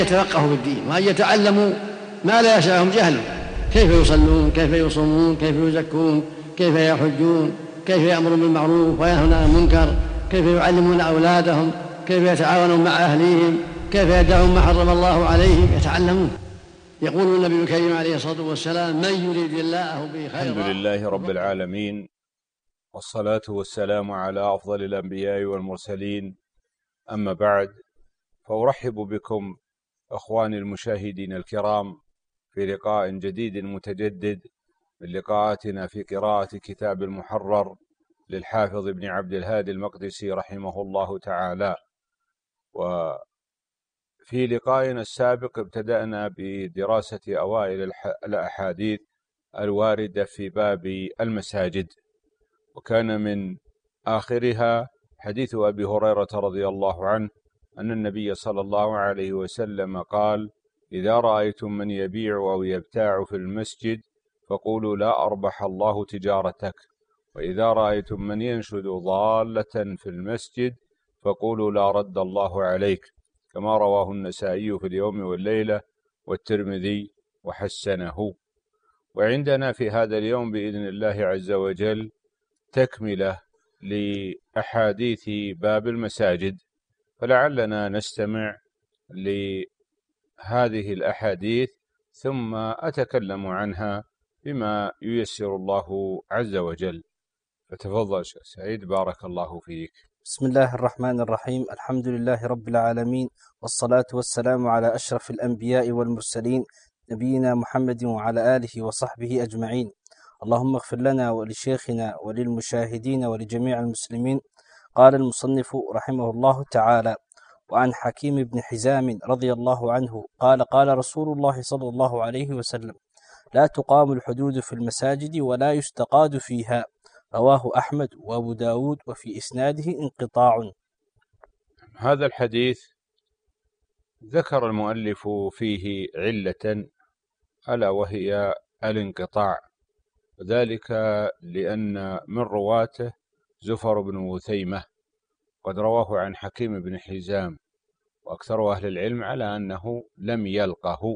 يتفقهوا في الدين وأن يتعلموا ما لا يشاءهم جهله، كيف يصلون، كيف يصومون، كيف يزكون، كيف يحجون، كيف يأمرون بالمعروف وينهون عن المنكر، كيف يعلمون أولادهم، كيف يتعاونون مع أهليهم، كيف يدعون ما حرم الله عليهم، يتعلمون. يقول النبي الكريم عليه الصلاة والسلام: من يريد الله به خيرا. الحمد لله رب العالمين، والصلاة والسلام على أفضل الأنبياء والمرسلين، أما بعد، فأرحب بكم أخواني المشاهدين الكرام في لقاء جديد متجدد من لقاءاتنا في قراءة كتاب المحرر للحافظ ابن عبد الهادي المقدسي رحمه الله تعالى. وفي لقائنا السابق ابتدأنا بدراسة أوائل الأحاديث الواردة في باب المساجد، وكان من آخرها حديث أبي هريرة رضي الله عنه أن النبي صلى الله عليه وسلم قال: إذا رأيتم من يبيع أو يبتاع في المسجد فقولوا لا أربح الله تجارتك، وإذا رأيتم من ينشد ضالة في المسجد فقولوا لا رد الله عليك، كما رواه النسائي في اليوم والليلة والترمذي وحسنه. وعندنا في هذا اليوم بإذن الله عز وجل تكملة لأحاديث باب المساجد، فلعلنا نستمع لهذه الأحاديث ثم أتكلم عنها بما ييسر الله عز وجل. فتفضل شيخ سعيد، بارك الله فيك. بسم الله الرحمن الرحيم. الحمد لله رب العالمين، والصلاة والسلام على أشرف الأنبياء والمرسلين، نبينا محمد وعلى آله وصحبه أجمعين. اللهم اغفر لنا ولشيخنا وللمشاهدين ولجميع المسلمين. قال المصنف رحمه الله تعالى: وعن حكيم بن حزام رضي الله عنه قال: قال رسول الله صلى الله عليه وسلم: لا تقام الحدود في المساجد ولا يستقاد فيها. رواه أحمد وأبو داود، وفي إسناده انقطاع. هذا الحديث ذكر المؤلف فيه علة، ألا وهي الانقطاع، وذلك لأن من رواته زفر بن وثيمة، قد رواه عن حكيم بن حزام، وأكثر أهل العلم على أنه لم يلقه،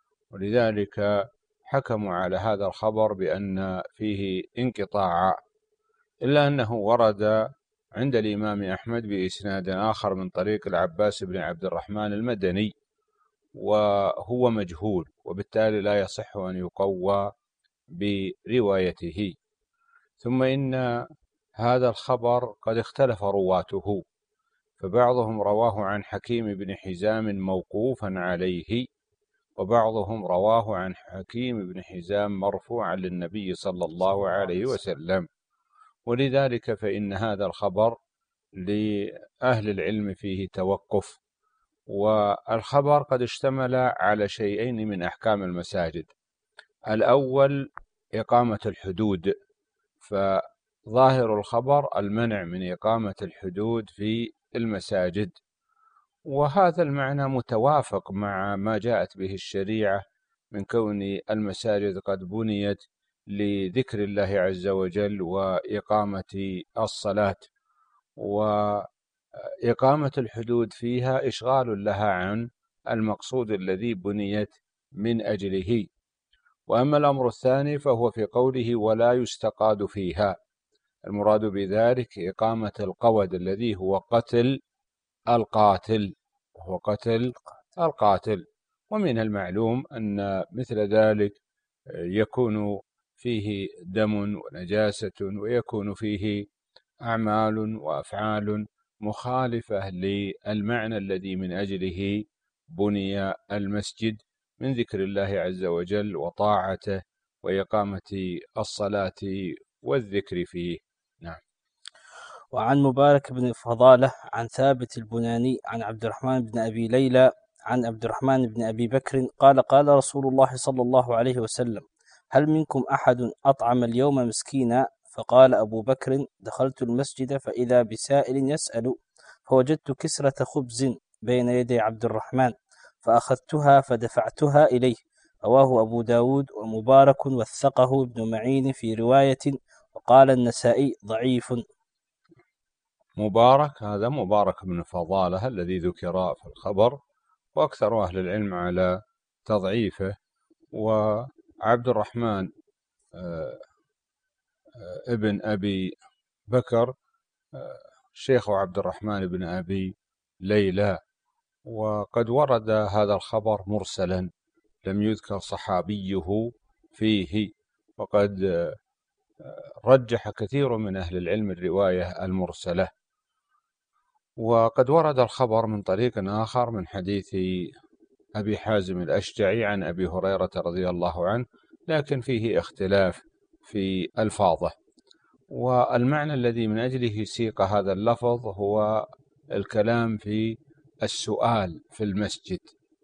ولذلك حكموا على هذا الخبر بأن فيه انقطاع، إلا أنه ورد عند الإمام أحمد بإسناد آخر من طريق العباس بن عبد الرحمن المدني، وهو مجهول، وبالتالي لا يصح أن يقوى بروايته. ثم إن هذا الخبر قد اختلف رواته، فبعضهم رواه عن حكيم بن حزام موقوفا عليه، وبعضهم رواه عن حكيم بن حزام مرفوعا للنبي صلى الله عليه وسلم، ولذلك فإن هذا الخبر لأهل العلم فيه توقف. والخبر قد اشتمل على شيئين من أحكام المساجد: الأول إقامة الحدود، فظاهر الخبر المنع من إقامة الحدود في المساجد، وهذا المعنى متوافق مع ما جاءت به الشريعة من كون المساجد قد بنيت لذكر الله عز وجل وإقامة الصلاة، وإقامة الحدود فيها إشغال لها عن المقصود الذي بنيت من أجله. وأما الأمر الثاني فهو في قوله ولا يستقاد فيها، المراد بذلك إقامة القود الذي هو قتل القاتل، ومن المعلوم أن مثل ذلك يكون فيه دم ونجاسة، ويكون فيه أعمال وأفعال مخالفة للمعنى الذي من أجله بني المسجد من ذكر الله عز وجل وطاعته وإقامة الصلاة والذكر فيه. نعم. وعن مبارك بن فضالة عن ثابت البناني عن عبد الرحمن بن أبي ليلى عن عبد الرحمن بن أبي بكر قال: قال رسول الله صلى الله عليه وسلم: هل منكم أحد أطعم اليوم مسكينا؟ فقال أبو بكر: دخلت المسجد فإذا بسائل يسأل، فوجدت كسرة خبز بين يدي عبد الرحمن، فأخذتها فدفعتها إليه. رواه أبو داود، ومبارك وثقه ابن معين في رواية، وقال النسائي ضعيف. مبارك هذا مبارك بن فضالة الذي ذكر في الخبر، وأكثر أهل العلم على تضعيفه. وعبد الرحمن ابن أبي بكر شيخ عبد الرحمن بن أبي ليلى، وقد ورد هذا الخبر مرسلا لم يذكر صحابيه فيه، وقد رجح كثير من أهل العلم الرواية المرسلة. وقد ورد الخبر من طريق آخر من حديث أبي حازم الأشجعي عن أبي هريرة رضي الله عنه، لكن فيه اختلاف في ألفاظه. والمعنى الذي من أجله سيق هذا اللفظ هو الكلام في السؤال في المسجد،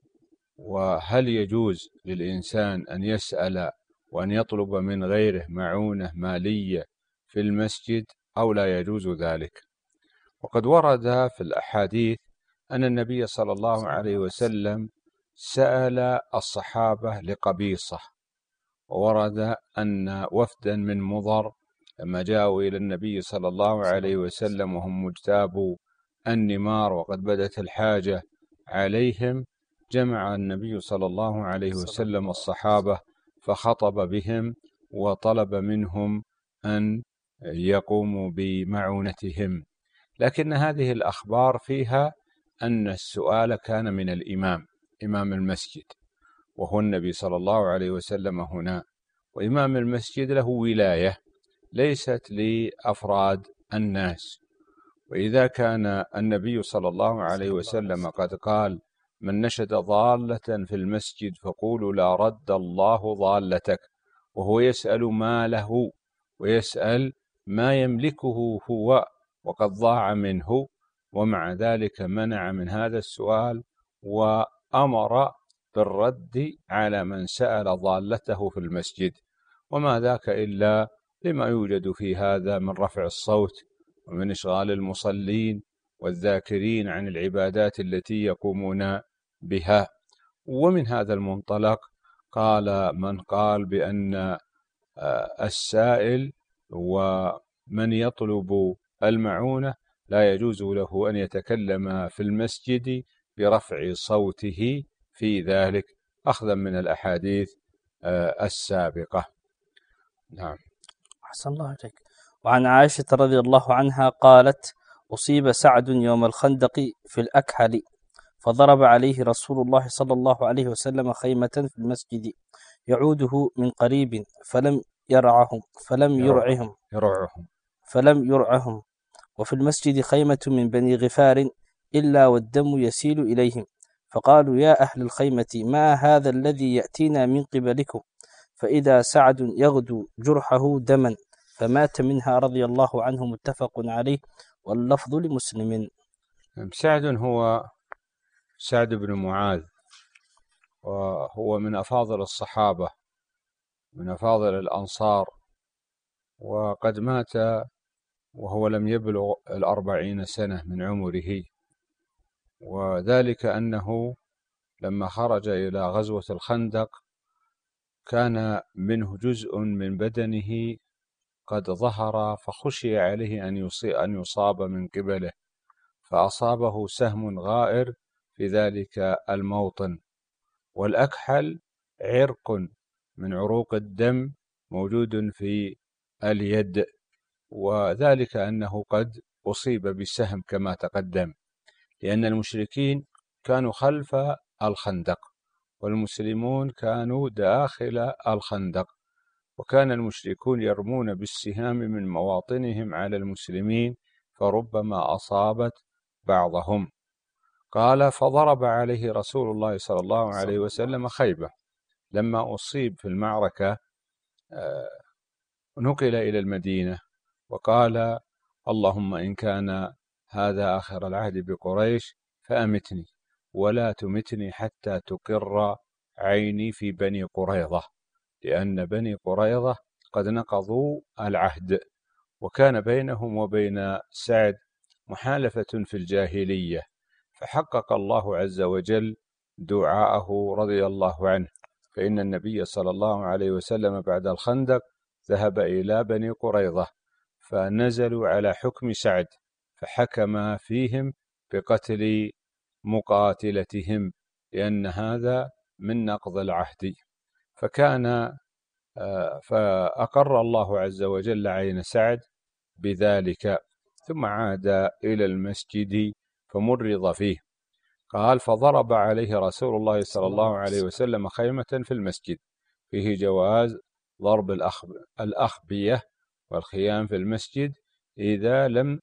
وهل يجوز للإنسان أن يسأل وأن يطلب من غيره معونة مالية في المسجد أو لا يجوز ذلك. وقد ورد في الأحاديث أن النبي صلى الله عليه وسلم سأل الصحابة لقبيصة، وورد أن وفدا من مضر لما جاءوا إلى النبي صلى الله عليه وسلم وهم مجتابو النمار وقد بدت الحاجة عليهم، جمع النبي صلى الله عليه وسلم الصحابة فخطب بهم وطلب منهم أن يقوموا بمعونتهم. لكن هذه الأخبار فيها أن السؤال كان من الإمام، إمام المسجد، وهو النبي صلى الله عليه وسلم هنا، وإمام المسجد له ولاية ليست لأفراد الناس. وإذا كان النبي صلى الله عليه وسلم قد قال: من نشد ضالة في المسجد فقولوا لا رد الله ضالتك، وهو يسأل ماله ويسأل ما يملكه هو وقد ضاع منه، ومع ذلك منع من هذا السؤال وأمر بالرد على من سأل ضالته في المسجد. وما ذاك إلا لما يوجد في هذا من رفع الصوت ومن إشغال المصلين والذاكرين عن العبادات التي يقومون بها. ومن هذا المنطلق قال من قال بأن السائل ومن يطلب المعونة لا يجوز له أن يتكلم في المسجد برفع صوته في ذلك، أخذا من الأحاديث السابقة. نعم. أحسن الله عليك. وعن عائشة رضي الله عنها قالت: أصيب سعد يوم الخندق في الأكحل، فضرب عليه رسول الله صلى الله عليه وسلم خيمة في المسجد يعوده من قريب فلم يرعهم، وفي المسجد خيمة من بني غفار إلا والدم يسيل إليهم، فقالوا: يا أهل الخيمة، ما هذا الذي يأتينا من قبلكم؟ فإذا سعد يغدو جرحه دما، فمات منها رضي الله عنه. متفق عليه، واللفظ لمسلم. سعد هو سعد بن معاذ، وهو من أفاضل الصحابة من أفاضل الأنصار، وقد مات وهو لم يبلغ 40 سنة من عمره، وذلك أنه لما خرج إلى غزوة الخندق كان منه جزء من بدنه قد ظهر، فخشي عليه أن يصاب من قبله، فأصابه سهم غائر في ذلك الموطن. والأكحل عرق من عروق الدم موجود في اليد، وذلك أنه قد أصيب بالسهم كما تقدم، لأن المشركين كانوا خلف الخندق والمسلمون كانوا داخل الخندق، وكان المشركون يرمون بالسهام من مواطنهم على المسلمين فربما أصابت بعضهم. قال: فضرب عليه رسول الله صلى الله عليه وسلم خيبة. لما أصيب في المعركة نقل إلى المدينة وقال: اللهم إن كان هذا آخر العهد بقريش فأمتني ولا تمتني حتى تقر عيني في بني قريظة، لأن بني قريظة قد نقضوا العهد، وكان بينهم وبين سعد محالفة في الجاهلية، فحقق الله عز وجل دعاءه رضي الله عنه، فإن النبي صلى الله عليه وسلم بعد الخندق ذهب إلى بني قريظة فنزلوا على حكم سعد، فحكم فيهم بقتل مقاتلتهم لأن هذا من نقض العهد. فأقر الله عز وجل عين سعد بذلك، ثم عاد إلى المسجد فمرض فيه. قال: فضرب عليه رسول الله صلى الله عليه وسلم خيمة في المسجد. فيه جواز ضرب الأخبية والخيام في المسجد إذا لم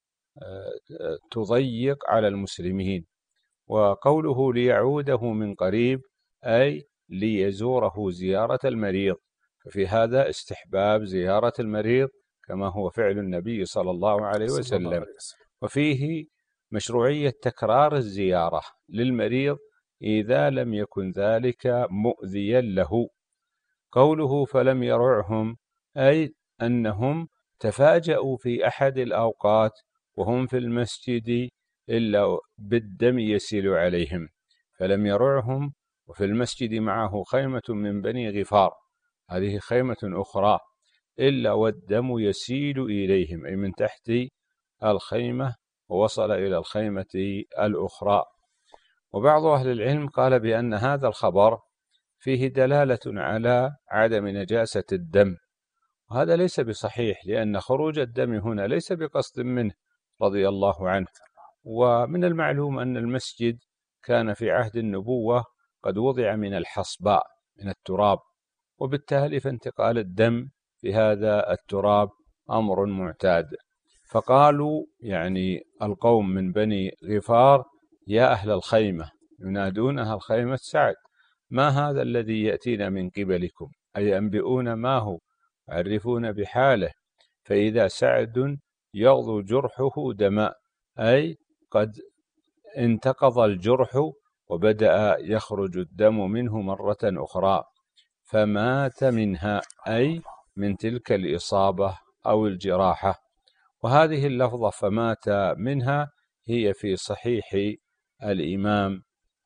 تضيق على المسلمين. وقوله ليعوده من قريب أي ليزوره زيارة المريض، ففي هذا استحباب زيارة المريض كما هو فعل النبي صلى الله عليه وسلم. وفيه مشروعية تكرار الزيارة للمريض إذا لم يكن ذلك مؤذيا له. قوله فلم يرعهم أي أنهم تفاجؤوا في أحد الأوقات وهم في المسجد إلا بالدم يسيل عليهم، فلم يرعهم، وفي المسجد معه خيمة من بني غفار، هذه خيمة أخرى، إلا والدم يسيل إليهم، أي من تحت الخيمة ووصل إلى الخيمة الأخرى. وبعض أهل العلم قال بأن هذا الخبر فيه دلالة على عدم نجاسة الدم، وهذا ليس بصحيح، لأن خروج الدم هنا ليس بقصد منه رضي الله عنه. ومن المعلوم أن المسجد كان في عهد النبوة قد وضع من الحصباء من التراب، وبالتالي فانتقال الدم في هذا التراب أمر معتاد. فقالوا يعني القوم من بني غفار: يا أهل الخيمة، ينادونها الخيمة سعد، ما هذا الذي يأتينا من قبلكم؟ أي أنبئون ما هو، عرفون بحاله، فإذا سعد يغضو جرحه دماء، أي قد انتقض الجرح وبدأ يخرج الدم منه مرة أخرى، فمات منها، أي من تلك الإصابة أو الجراحة. وهذه اللفظة فمات منها هي في صحيح الإمام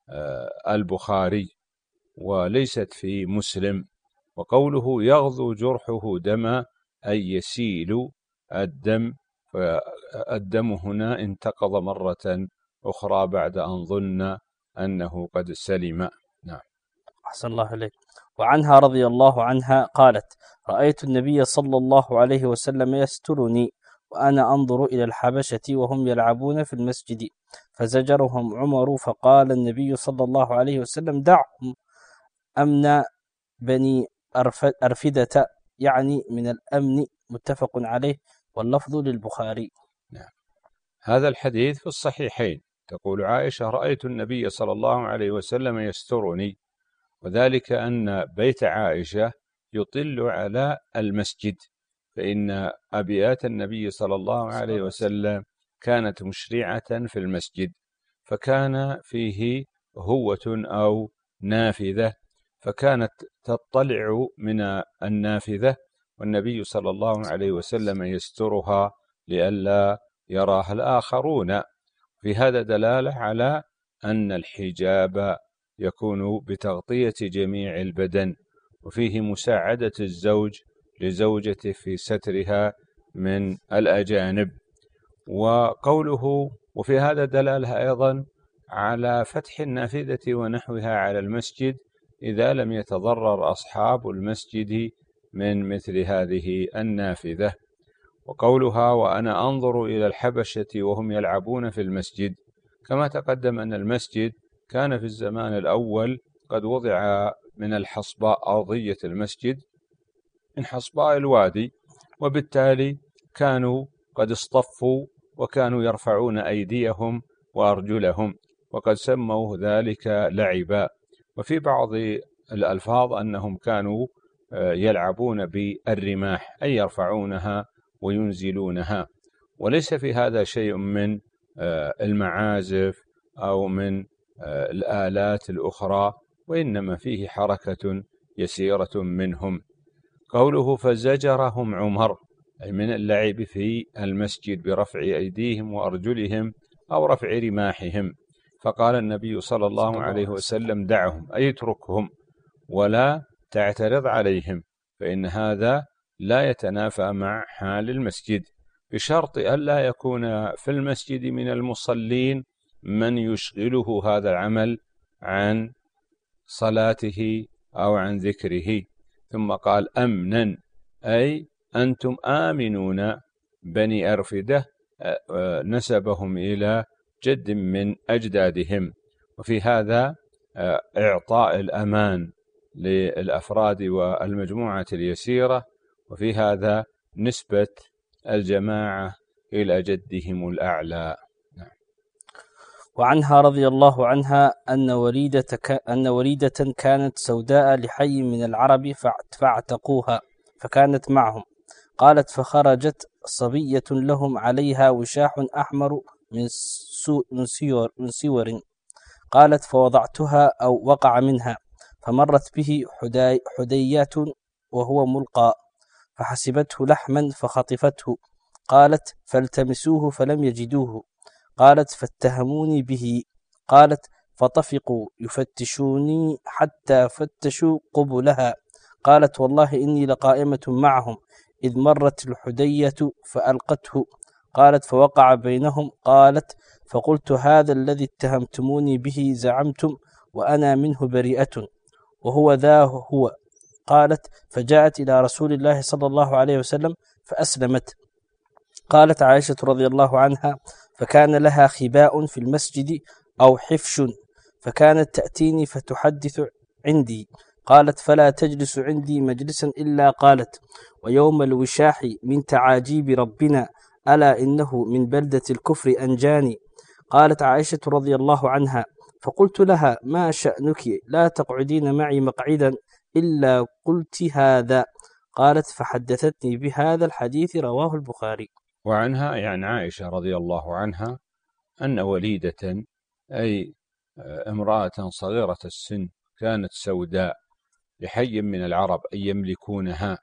البخاري وليست في مسلم. وقوله يغضو جرحه دما أي يسيل الدم، فالدم هنا انتقض مرة أخرى بعد أن ظن أنه قد سلم. نعم. أحسن الله عليك. وعنها رضي الله عنها قالت: رأيت النبي صلى الله عليه وسلم يسترني وأنا أنظر إلى الحبشة وهم يلعبون في المسجد، فزجرهم عمر، فقال النبي صلى الله عليه وسلم: دعهم، أمن بني أرفدة، يعني من الأمن. متفق عليه، واللفظ للبخاري. نعم. هذا الحديث في الصحيحين. تقول عائشة: رأيت النبي صلى الله عليه وسلم يسترني، وذلك أن بيت عائشة يطل على المسجد، فإن أبيات النبي صلى الله عليه وسلم كانت مشرعة في المسجد، فكان فيه هوة أو نافذة، فكانت تطلع من النافذة، والنبي صلى الله عليه وسلم يسترها لئلا يراها الآخرون. في هذا دلالة على أن الحجاب يكون بتغطية جميع البدن، وفيه مساعدة الزوج لزوجته في سترها من الأجانب. وقوله وفي هذا دلالة أيضا على فتح النافذة ونحوها على المسجد إذا لم يتضرر أصحاب المسجد من مثل هذه النافذة. وقولها وأنا أنظر إلى الحبشة وهم يلعبون في المسجد، كما تقدم أن المسجد كان في الزمان الأول قد وضع من الحصباء أرضية المسجد من حصباء الوادي، وبالتالي كانوا قد اصطفوا وكانوا يرفعون أيديهم وأرجلهم، وقد سموا ذلك لعبا. وفي بعض الألفاظ أنهم كانوا يلعبون بالرماح، أي يرفعونها وينزلونها، وليس في هذا شيء من المعازف أو من الآلات الأخرى، وإنما فيه حركة يسيرة منهم. قوله فزجرهم عمر، أي من اللعب في المسجد برفع أيديهم وأرجلهم أو رفع رماحهم، فقال النبي صلى الله عليه وسلم دعهم، أي اتركهم ولا تعترض عليهم، فإن هذا لا يتنافى مع حال المسجد، بشرط ألا يكون في المسجد من المصلين من يشغله هذا العمل عن صلاته أو عن ذكره. ثم قال أمنا، أي أنتم آمنون بني أرفدة، نسبهم إلى جد من أجدادهم. وفي هذا إعطاء الأمان للأفراد والمجموعة اليسيرة، وفي هذا نسبة الجماعة إلى جدهم الأعلى. وعنها رضي الله عنها أن وليدة كانت سوداء لحي من العرب فاعتقوها فكانت معهم. قالت فخرجت صبية لهم عليها وشاح أحمر من سور. قالت فوضعتها أو وقع منها، فمرت به حديات وهو ملقى، فحسبته لحما فخطفته. قالت فالتمسوه فلم يجدوه. قالت فاتهموني به. قالت فطفقوا يفتشوني حتى فتشوا قبلها. قالت والله إني لقائمة معهم إذ مرت الحدية فألقته. قالت فوقع بينهم. قالت فقلت هذا الذي اتهمتموني به زعمتم وأنا منه بريئة وهو ذا هو. قالت فجاءت إلى رسول الله صلى الله عليه وسلم فأسلمت. قالت عائشة رضي الله عنها فكان لها خباء في المسجد أو حفش، فكانت تأتيني فتحدث عندي. قالت فلا تجلس عندي مجلسا إلا قالت ويوم الوشاح من تعاجيب ربنا ألا إنه من بلدة الكفر أنجاني. قالت عائشة رضي الله عنها فقلت لها ما شأنك لا تقعدين معي مقعدا إلا قلت هذا. قالت فحدثتني بهذا الحديث رواه البخاري. وعنها يعني عائشة رضي الله عنها أن وليدة أي امرأة صغيرة السن كانت سوداء لحي من العرب، أي يملكونها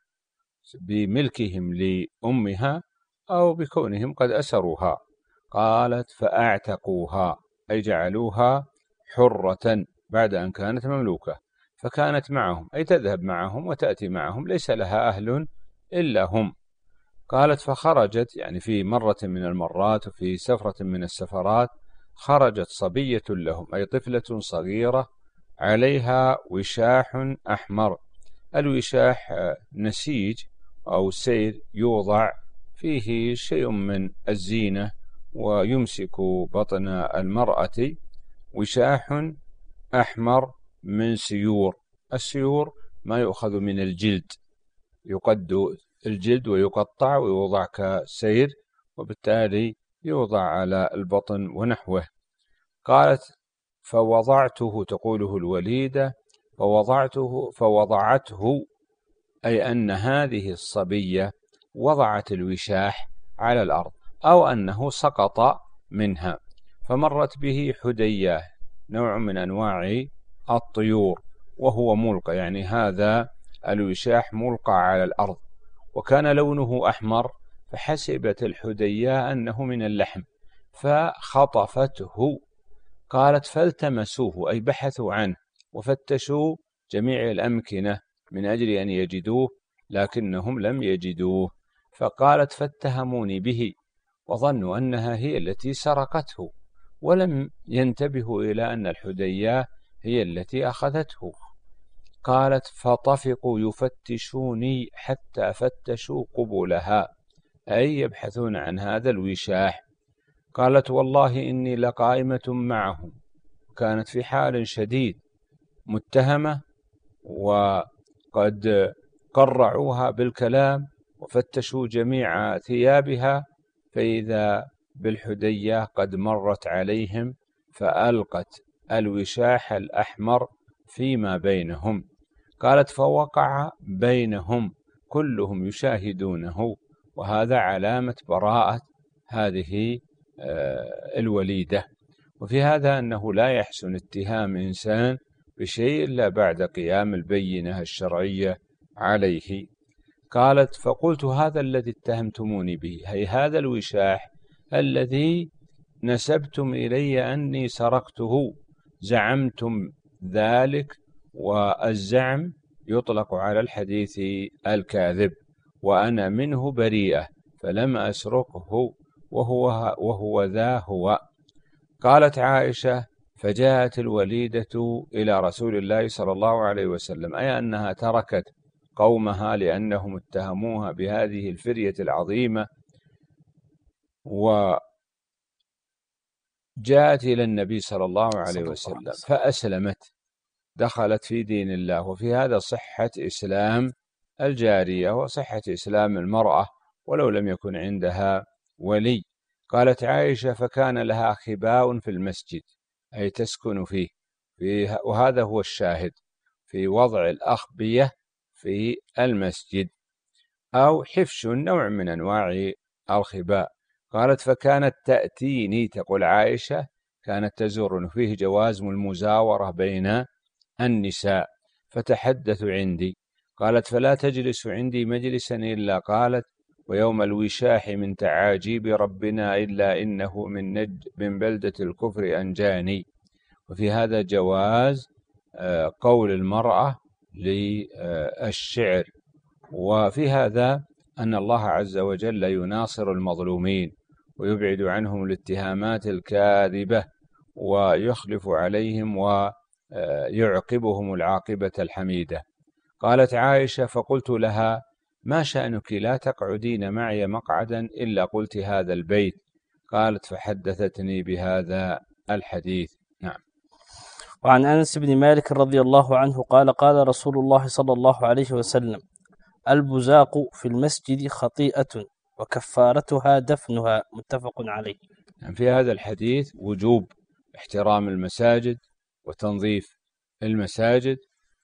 بملكهم لأمها أو بكونهم قد أسروها. قالت فأعتقوها أي جعلوها حرة بعد أن كانت مملوكة، فكانت معهم أي تذهب معهم وتأتي معهم، ليس لها أهل إلا هم. قالت فخرجت يعني في مرة من المرات وفي سفرة من السفرات خرجت صبية لهم أي طفلة صغيرة عليها وشاح أحمر. الوشاح نسيج أو سير يوضع فيه شيء من الزينة ويمسك بطن المرأة. وشاح أحمر من سيور. السيور ما يؤخذ من الجلد، يقد الجلد ويقطع ويوضع كسير، وبالتالي يوضع على البطن ونحوه. قالت فوضعته، تقوله الوليدة فوضعته أي أن هذه الصبية وضعت الوشاح على الأرض أو أنه سقط منها. فمرت به حدية نوع من أنواع الطيور وهو ملقى، يعني هذا الوشاح ملقى على الأرض وكان لونه أحمر، فحسبت الحدية أنه من اللحم فخطفته. قالت فالتمسوه أي بحثوا عنه وفتشوا جميع الأمكنة من أجل أن يجدوه لكنهم لم يجدوه. فقالت فاتهموني به وظنوا أنها هي التي سرقته ولم ينتبهوا إلى أن الحدية هي التي أخذته. قالت فطفقوا يفتشوني حتى فتشوا قبلها أي يبحثون عن هذا الوشاح. قالت والله إني لقائمة معهم، كانت في حال شديد متهمة وقد قرعوها بالكلام وفتشوا جميع ثيابها، فإذا بالحدية قد مرت عليهم فألقت الوشاح الأحمر فيما بينهم. قالت فوقع بينهم كلهم يشاهدونه، وهذا علامة براءة هذه الوليدة. وفي هذا أنه لا يحسن اتهام إنسان بشيء إلا بعد قيام البينة الشرعية عليه. قالت فقلت هذا الذي اتهمتموني به، أي هذا الوشاح الذي نسبتم إلي أني سرقته، زعمتم ذلك، والزعم يطلق على الحديث الكاذب، وأنا منه بريئة فلم أسرقه وهو ذا هو. قالت عائشة فجاءت الوليدة إلى رسول الله صلى الله عليه وسلم، أي أنها تركت قومها لأنهم اتهموها بهذه الفرية العظيمة، وجاءت إلى النبي صلى الله عليه وسلم فأسلمت، دخلت في دين الله. وفي هذا صحة إسلام الجارية وصحة إسلام المرأة ولو لم يكن عندها ولي. قالت عائشة: فكان لها خباء في المسجد، أي تسكن فيه، وهذا هو الشاهد في وضع الأخبية في المسجد، أو حفش نوع من أنواع الخباء. قالت: فكانت تأتيني، تقول عائشة كانت تزورني، فيه جواز المزاورة بين النساء، فتحدث عندي. قالت: فلا تجلس عندي مجلسا إلا قالت: ويوم الوشاح من تعاجيب ربنا إلا إنه من بلدة الكفر أنجاني. وفي هذا جواز قول المرأة للشعر، وفي هذا أن الله عز وجل يناصر المظلومين ويبعد عنهم الاتهامات الكاذبة ويخلف عليهم ويعقبهم العاقبة الحميدة. قالت عائشة: فقلت لها: ما شأنك لا تقعدين معي مقعدا إلا قلت هذا البيت؟ قالت: فحدثتني بهذا الحديث. نعم. وعن أنس بن مالك رضي الله عنه قال: قال رسول الله صلى الله عليه وسلم: البزاق في المسجد خطيئة وكفارتها دفنها. متفق عليه. في هذا الحديث وجوب احترام المساجد وتنظيف المساجد،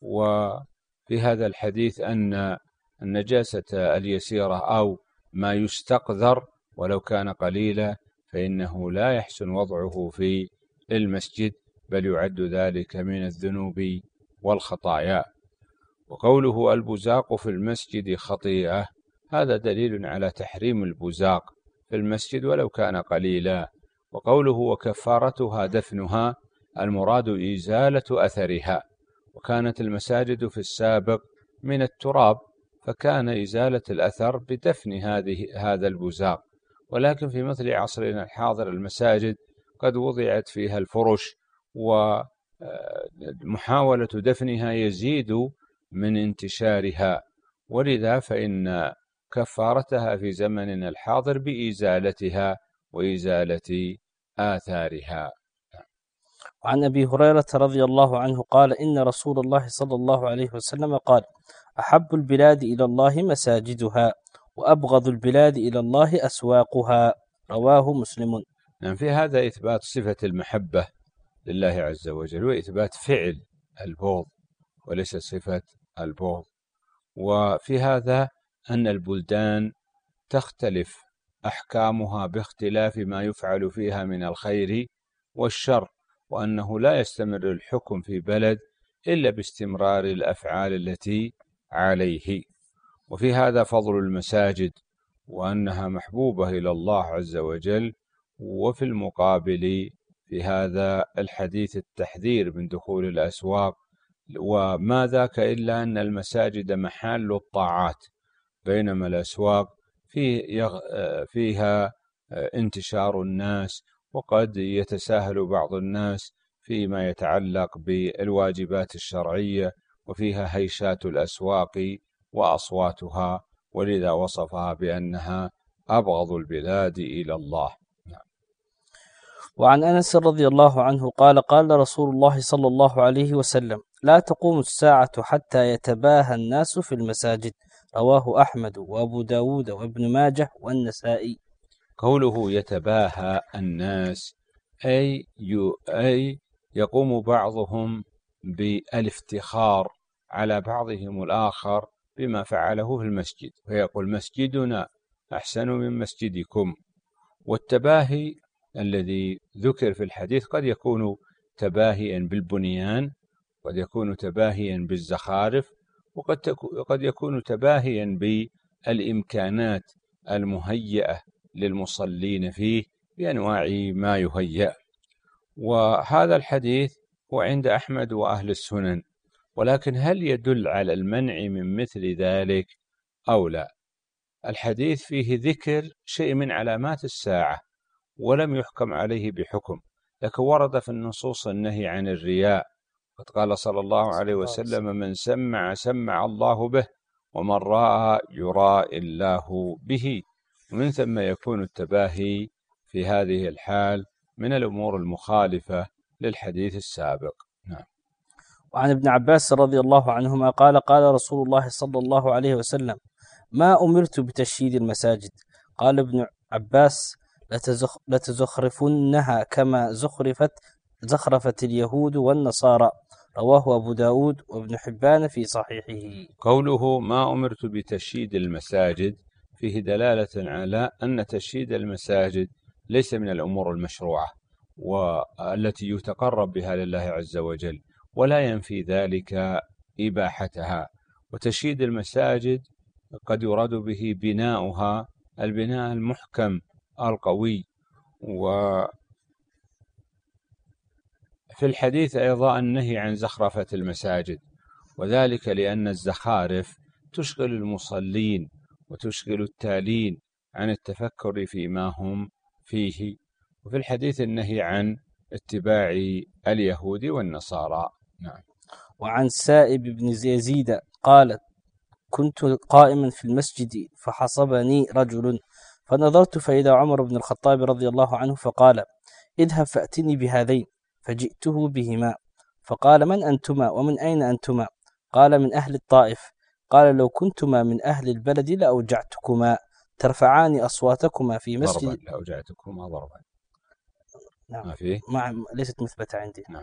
وفي هذا الحديث أن النجاسة اليسيرة أو ما يستقذر ولو كان قليلا فإنه لا يحسن وضعه في المسجد، بل يعد ذلك من الذنوب والخطايا. وقوله البزاق في المسجد خطيئة، هذا دليل على تحريم البزاق في المسجد ولو كان قليلا. وقوله وكفارتها دفنها، المراد إزالة أثرها، وكانت المساجد في السابق من التراب، فكان إزالة الأثر بدفن هذا البزاق. ولكن في مثل عصرنا الحاضر المساجد قد وضعت فيها الفرش، ومحاولة دفنها يزيد من انتشارها، ولذا فإن كفارتها في زمننا الحاضر بإزالتها وإزالة آثارها. وعن أبي هريرة رضي الله عنه قال: إن رسول الله صلى الله عليه وسلم قال: أحب البلاد إلى الله مساجدها، وأبغض البلاد إلى الله أسواقها. رواه مسلم. في هذا إثبات صفة المحبة لله عز وجل، وإثبات فعل البغض وليس صفة البغض. وفي هذا أن البلدان تختلف أحكامها باختلاف ما يفعل فيها من الخير والشر، وأنه لا يستمر الحكم في بلد إلا باستمرار الأفعال التي عليه. وفي هذا فضل المساجد وأنها محبوبة إلى الله عز وجل. وفي المقابل في هذا الحديث التحذير من دخول الأسواق، وما ذاك إلا أن المساجد محل الطاعات، بينما الأسواق فيها انتشار الناس، وقد يتساهل بعض الناس فيما يتعلق بالواجبات الشرعية، وفيها هيشات الأسواق وأصواتها، ولذا وصفها بأنها أبغض البلاد إلى الله. وعن أنس رضي الله عنه قال: قال رسول الله صلى الله عليه وسلم: لا تقوم الساعة حتى يتباهى الناس في المساجد. رواه أحمد وأبو داود وابن ماجه والنسائي. قوله يتباهى الناس أي يقوم بعضهم بالافتخار على بعضهم الآخر بما فعله في المسجد، فيقول مسجدنا أحسن من مسجدكم. والتباهي الذي ذكر في الحديث قد يكون تباهيا بالبنيان، قد يكون تباهيا بالزخارف، وقد يكون تباهيا بالإمكانات المهيئة للمصلين فيه بأنواع ما يهيأ. وهذا الحديث هو عند أحمد وأهل السنن، ولكن هل يدل على المنع من مثل ذلك أو لا؟ الحديث فيه ذكر شيء من علامات الساعة ولم يحكم عليه بحكم، لكن ورد في النصوص النهي عن الرياء، قد قال صلى الله عليه وسلم: من سمع سمع الله به، ومن راى يراء الله به. ومن ثم يكون التباهي في هذه الحال من الأمور المخالفة للحديث السابق. نعم. وعن ابن عباس رضي الله عنهما قال: قال رسول الله صلى الله عليه وسلم: ما أمرت بتشييد المساجد. قال ابن عباس: لتزخرفنها كما زخرفت اليهود والنصارى. رواه أبو داود وابن حبان في صحيحه. قوله ما أمرت بتشييد المساجد فيه دلالة على أن تشييد المساجد ليس من الأمور المشروعة والتي يتقرب بها لله عز وجل، ولا ينفي ذلك إباحتها. وتشييد المساجد قد يراد به بناؤها البناء المحكم القوي. وفي الحديث أيضا النهي عن زخرفة المساجد، وذلك لأن الزخارف تشغل المصلين وتشغل التالين عن التفكر فيما هم فيه. وفي الحديث النهي عن اتباع اليهود والنصارى. نعم. وعن سائب بن يزيد قال: كنت قائما في المسجد فحصبني رجل، فنظرت فإذا عمر بن الخطاب رضي الله عنه، فقال: اذهب فأتني بهذين، فجئته بهما، فقال: من أنتما ومن أين أنتما؟ قال: من أهل الطائف. قال: لو كنتما من أهل البلد لأوجعتكما، ترفعان أصواتكما في مسجد. ضربا، لأوجعتكما ضربا. نعم. ما فيه؟ ليست مثبتة عندي. نعم.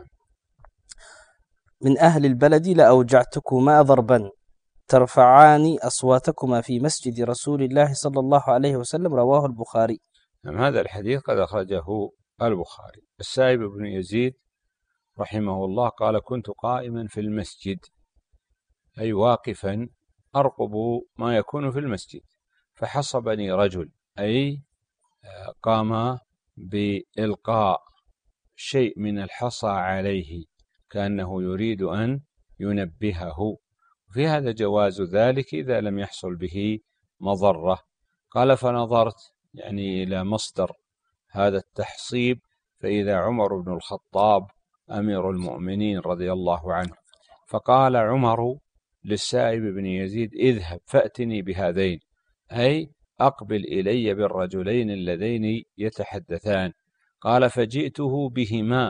من أهل البلد لأوجعتكما ضربا، ترفعان أصواتكما في مسجد رسول الله صلى الله عليه وسلم. رواه البخاري. نعم. هذا الحديث قد أخرجه البخاري. السائب بن يزيد رحمه الله قال: كنت قائما في المسجد، أي واقفا أرقب ما يكون في المسجد، فحصبني رجل، أي قام بإلقاء شيء من الحصى عليه كأنه يريد أن ينبهه. في هذا جواز ذلك إذا لم يحصل به مضرة. قال: فنظرت، يعني إلى مصدر هذا التحصيب، فإذا عمر بن الخطاب أمير المؤمنين رضي الله عنه. فقال عمر للسائب بن يزيد: اذهب فأتني بهذين، أي أقبل إلي بالرجلين اللذين يتحدثان. قال: فجئته بهما.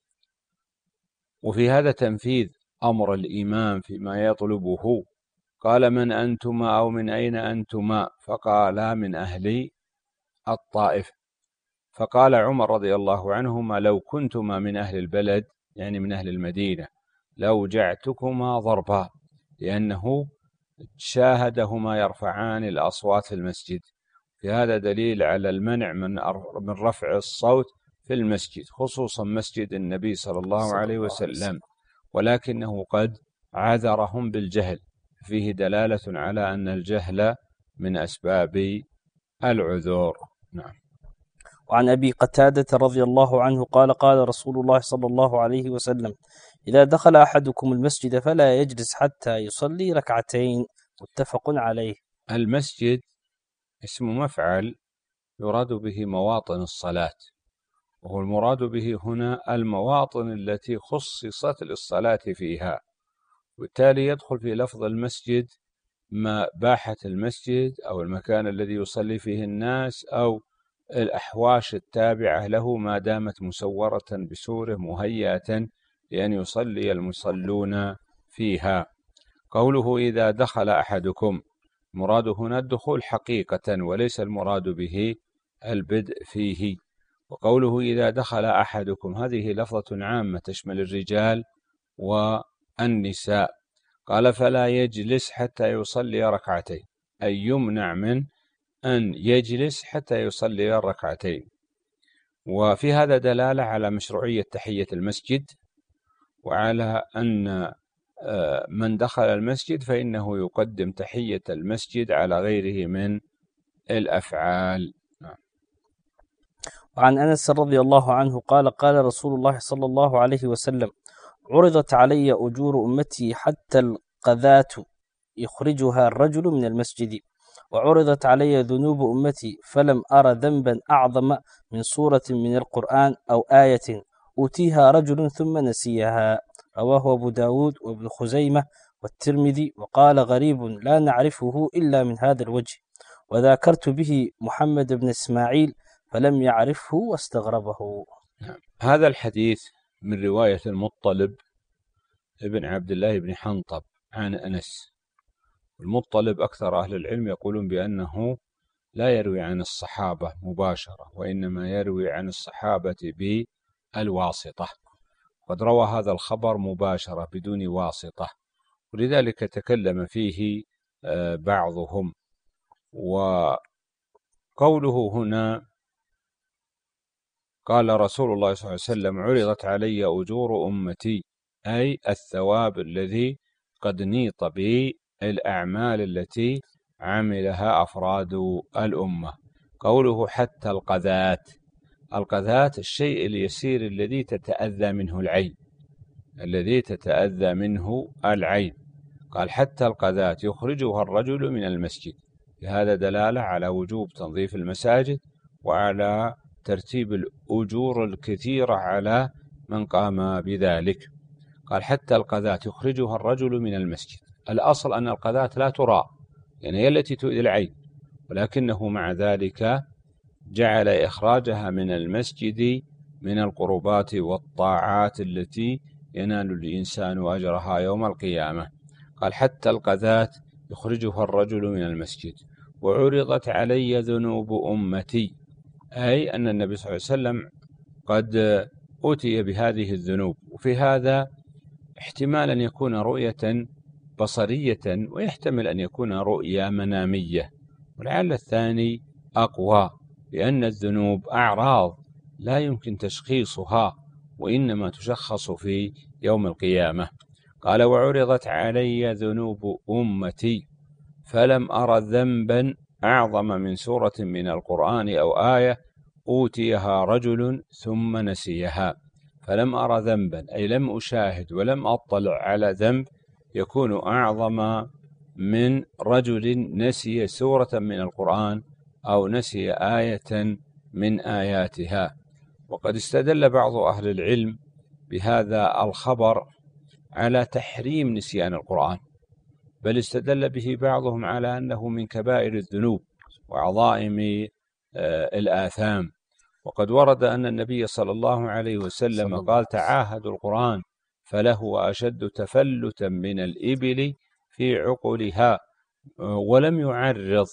وفي هذا تنفيذ أمر الإمام فيما يطلبه. قال: من أنتما أو من أين أنتما؟ فقالا: من أهل الطائف. فقال عمر رضي الله عنهما: لو كنتما من أهل البلد، يعني من أهل المدينة، لأوجعتكما ضربا، لأنه شاهدهما يرفعان الأصوات في المسجد. في هذا دليل على المنع من رفع الصوت في المسجد، خصوصا مسجد النبي صلى الله عليه وسلم، ولكنه قد عذرهم بالجهل، فيه دلالة على أن الجهل من أسباب العذور. نعم. وعن أبي قتادة رضي الله عنه قال: قال رسول الله صلى الله عليه وسلم: إذا دخل أحدكم المسجد فلا يجلس حتى يصلي ركعتين. متفق عليه. المسجد اسم مفعل يراد به مواطن الصلاة، وهو المراد به هنا المواطن التي خصصت للصلاة فيها، وبالتالي يدخل في لفظ المسجد ما باحة المسجد أو المكان الذي يصلي فيه الناس أو الأحواش التابعة له ما دامت مسورة بسوره مهيئة لأن يصلي المصلون فيها. قوله إذا دخل أحدكم، مراد هنا الدخول حقيقة وليس المراد به البدء فيه. وقوله إذا دخل أحدكم هذه لفظة عامة تشمل الرجال والنساء. قال: فلا يجلس حتى يصلي ركعتين، أي يمنع من أن يجلس حتى يصلي الركعتين. وفي هذا دلالة على مشروعية تحية المسجد، وعلى أن من دخل المسجد فإنه يقدم تحية المسجد على غيره من الأفعال. وعن أنس رضي الله عنه قال: قال رسول الله صلى الله عليه وسلم: عرضت علي أجور أمتي حتى القذاة يخرجها الرجل من المسجد، وعرضت علي ذنوب أمتي فلم أر ذنبا أعظم من سورة من القرآن أو آية أوتيها رجل ثم نسيها. رواه أبو داود وابن خزيمة والترمذي، وقال غريب لا نعرفه إلا من هذا الوجه، وذاكرت به محمد بن إسماعيل فلم يعرفه واستغربه. هذا الحديث من رواية المطلب ابن عبد الله بن حنطب عن أنس. المطلب أكثر أهل العلم يقولون بأنه لا يروي عن الصحابة مباشرة، وإنما يروي عن الصحابة بالواسطة، قد روى هذا الخبر مباشرة بدون واسطة، ولذلك تكلم فيه بعضهم. وقوله هنا قال رسول الله صلى الله عليه وسلم عرضت علي أجور أمتي، أي الثواب الذي قد نيط بالأعمال التي عملها أفراد الأمة. قوله حتى القذات، القذات الشيء اليسير الذي تتأذى منه العين، الذي تتأذى منه العين. قال حتى القذات يخرجها الرجل من المسجد، هذا دلالة على وجوب تنظيف المساجد وعلى ترتيب الأجور الكثيرة على من قام بذلك. قال حتى القذات يخرجها الرجل من المسجد. الأصل أن القذات لا ترى، يعني هي التي تؤذي العين، ولكنه مع ذلك جعل إخراجها من المسجد من القربات والطاعات التي ينال الإنسان أجرها يوم القيامة. قال حتى القذات يخرجها الرجل من المسجد. وعرضت علي ذنوب أمتي، أي أن النبي صلى الله عليه وسلم قد أوتي بهذه الذنوب. وفي هذا احتمال أن يكون رؤية بصرية، ويحتمل أن يكون رؤية منامية، ولعل الثاني أقوى، لأن الذنوب أعراض لا يمكن تشخيصها، وإنما تشخص في يوم القيامة. قال وعرضت علي ذنوب أمتي فلم أر ذنبا أعظم من سورة من القرآن أو آية أوتيها رجل ثم نسيها. فلم أر ذنبا أي لم أشاهد ولم أطلع على ذنب يكون أعظم من رجل نسي سورة من القرآن أو نسي آية من آياتها. وقد استدل بعض أهل العلم بهذا الخبر على تحريم نسيان القرآن، بل استدل به بعضهم على أنه من كبائر الذنوب وعظائم الآثام. وقد ورد أن النبي صلى الله عليه وسلم قال تعاهدوا القرآن فله أشد تفلتا من الإبل في عقلها، ولم يعرض،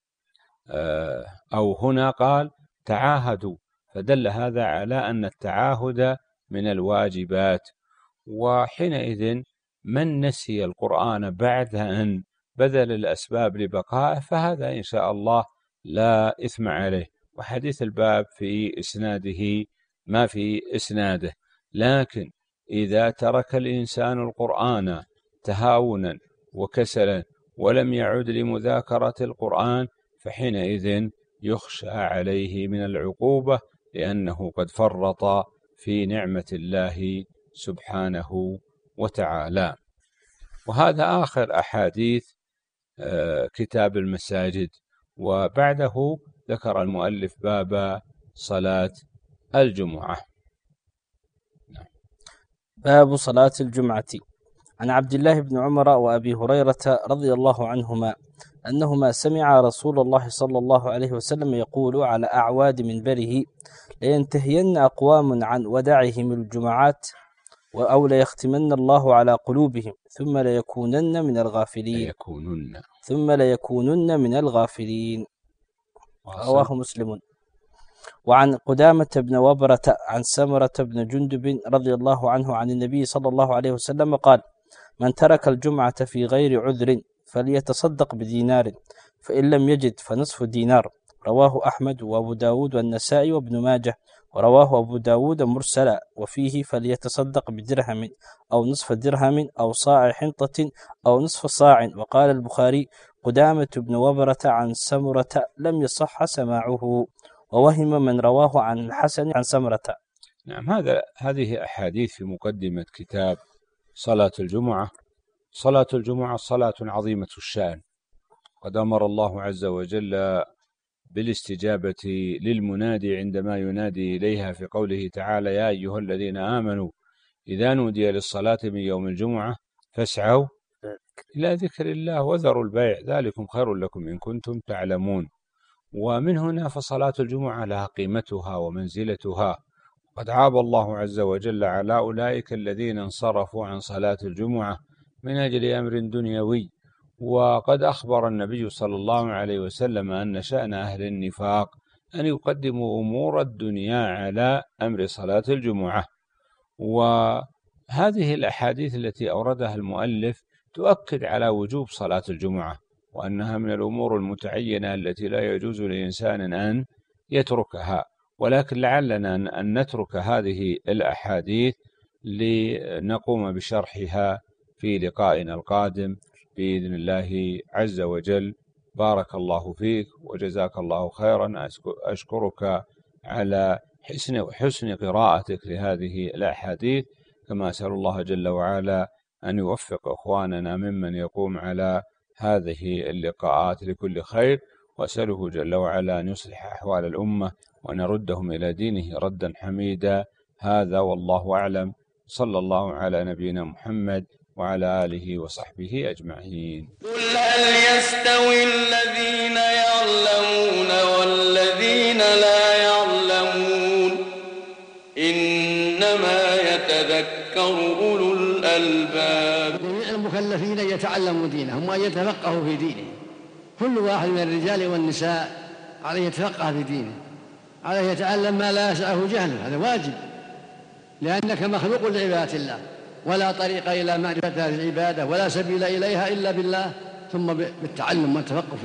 أو هنا قال تعاهدوا، فدل هذا على أن التعاهد من الواجبات. وحينئذ من نسي القرآن بعد أن بذل الأسباب لبقائه فهذا إن شاء الله لا إثم عليه. وحديث الباب في إسناده ما في إسناده، لكن إذا ترك الإنسان القرآن تهاونا وكسلا ولم يعد لمذاكرة القرآن فحينئذ يخشى عليه من العقوبة، لأنه قد فرط في نعمة الله سبحانه وتعالى. وهذا آخر أحاديث كتاب المساجد، وبعده ذكر المؤلف باب صلاة الجمعة. باب صلاة الجمعة. عن عبد الله بن عمر وأبي هريرة رضي الله عنهما أنهما سمع رسول الله صلى الله عليه وسلم يقول على أعواد منبره لينتهين أقوام عن ودعهم الجمعات أو ليختمن الله على قلوبهم ثم ليكونن من الغافلين. رواه مسلم. وعن قدامة بن وبرة عن سمرة بن جندب رضي الله عنه عن النبي صلى الله عليه وسلم قال من ترك الجمعة في غير عذر فليتصدق بدينار، فإن لم يجد فنصف دينار. رواه أحمد وأبو داود والنسائي وابن ماجه، ورواه أبو داود مرسلا وفيه فليتصدق بدرهم أو نصف درهم أو صاع حنطة أو نصف صاع. وقال البخاري قدامة بن وبرة عن سمرة لم يصح سماعه، ووهم من رواه عن الحسن عن سمرة. نعم، هذه أحاديث في مقدمة كتاب صلاة الجمعة. صلاة الجمعة صلاة عظيمة الشأن، قد أمر الله عز وجل بالاستجابة للمنادي عندما ينادي إليها في قوله تعالى: يا أيها الذين آمنوا إذا نودي للصلاة من يوم الجمعة فاسعوا إلى ذكر الله وذروا البيع ذلكم خير لكم إن كنتم تعلمون. ومن هنا فصلاة الجمعة لها قيمتها ومنزلتها. قد عاب الله عز وجل على أولئك الذين انصرفوا عن صلاة الجمعة من أجل أمر دنيوي. وقد أخبر النبي صلى الله عليه وسلم أن شأن أهل النفاق أن يقدموا أمور الدنيا على أمر صلاة الجمعة. وهذه الأحاديث التي أوردها المؤلف تؤكد على وجوب صلاة الجمعة، وأنها من الأمور المتعينة التي لا يجوز لإنسان أن يتركها. ولكن لعلنا أن نترك هذه الأحاديث لنقوم بشرحها في لقائنا القادم بإذن الله عز وجل. بارك الله فيك وجزاك الله خيرا. أشكرك على حسن قراءتك لهذه الأحاديث، كما أسأل الله جل وعلا أن يوفق إخواننا ممن يقوم على هذه اللقاءات لكل خير، وأسأله جل وعلا أن يصلح أحوال الأمة وأن يردهم إلى دينه ردا حميدا. هذا والله أعلم. صلى الله على نبينا محمد وعلى آله وصحبه أجمعين. قل هل يستوي الذين يعلمون والذين لا يعلمون إنما يتذكر أولو الألباب. جميع المكلفين يتعلموا دينهم وأن يتفقهوا في دينهم. كل واحد من الرجال والنساء عليه يتفقه في دينه، عليه يتعلم ما لا يسعه جهله، هذا واجب، لأنك مخلوق لعبادة الله، ولا طريق إلى معرفة هذه العبادة ولا سبيل إليها إلا بالله، ثم بالتعلم والتفقه.